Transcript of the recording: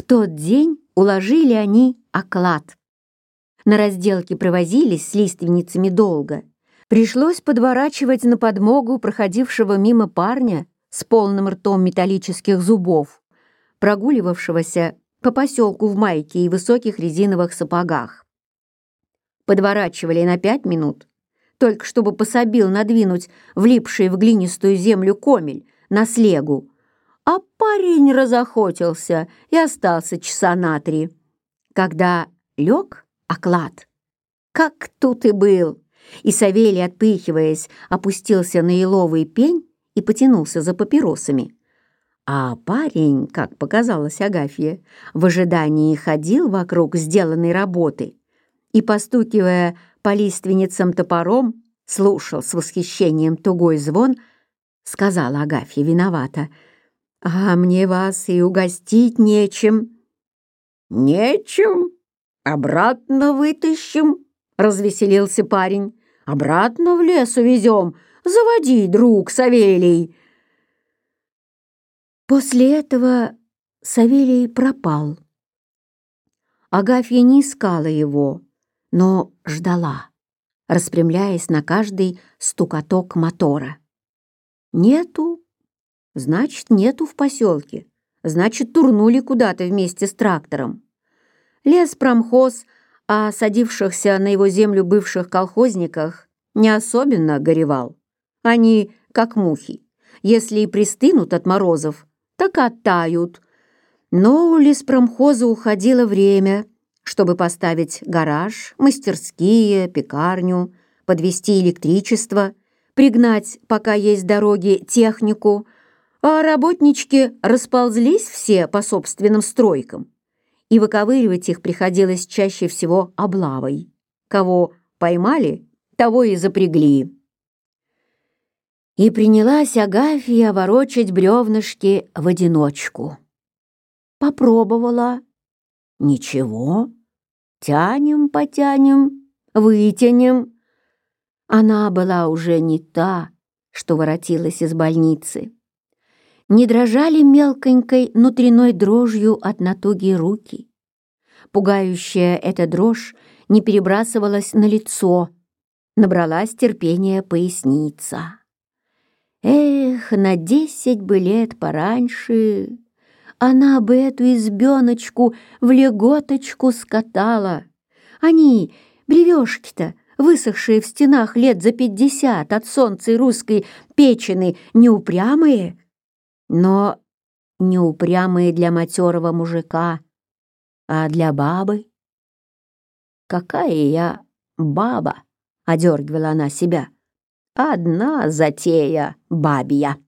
тот день уложили они оклад. На разделке провозились с лиственницами долго. Пришлось подворачивать на подмогу проходившего мимо парня с полным ртом металлических зубов, прогуливавшегося по поселку в майке и высоких резиновых сапогах. Подворачивали на 5 минут, только чтобы пособил надвинуть влипший в глинистую землю комель на слегу, а парень разохотился и остался часа на 3. Когда лег оклад, как тут и был, и Савелий, отпыхиваясь, опустился на еловый пень и потянулся за папиросами. А парень, как показалось Агафье, в ожидании ходил вокруг сделанной работы и, постукивая по лиственницам топором, слушал с восхищением тугой звон, сказала Агафья виновата: «А мне вас и угостить нечем». «Нечем? Обратно вытащим», — развеселился парень. «Обратно в лес увезем. Заводи, друг Савелий». После этого Савелий пропал. Агафья не искала его, но ждала, распрямляясь на каждый стукоток мотора. Нету, значит, нету в поселке, значит, турнули куда-то вместе с трактором. Леспромхоз о садившихся на его землю бывших колхозниках не особенно горевал. Они, как мухи, если и пристынут от морозов, так оттают. Но у леспромхоза уходило время, чтобы поставить гараж, мастерские, пекарню, подвести электричество, пригнать, пока есть дороги, технику, а работнички расползлись все по собственным стройкам, и выковыривать их приходилось чаще всего облавой. Кого поймали, того и запрягли. И принялась Агафья ворочать бревнышки в одиночку. Попробовала. Ничего. Тянем, потянем, вытянем. Она была уже не та, что воротилась из больницы. Не дрожали мелконькой внутренной дрожью от натуги руки. Пугающая эта дрожь не перебрасывалась на лицо, набралась терпения поясница. Эх, на 10 бы лет пораньше она бы эту избеночку в леготочку скатала. Они, бревешки-то, высохшие в стенах лет за 50 от солнца и русской печени, неупрямые, но неупрямые для матерого мужика, а для бабы. «Какая я баба!» — одергивала она себя. «Одна затея бабья».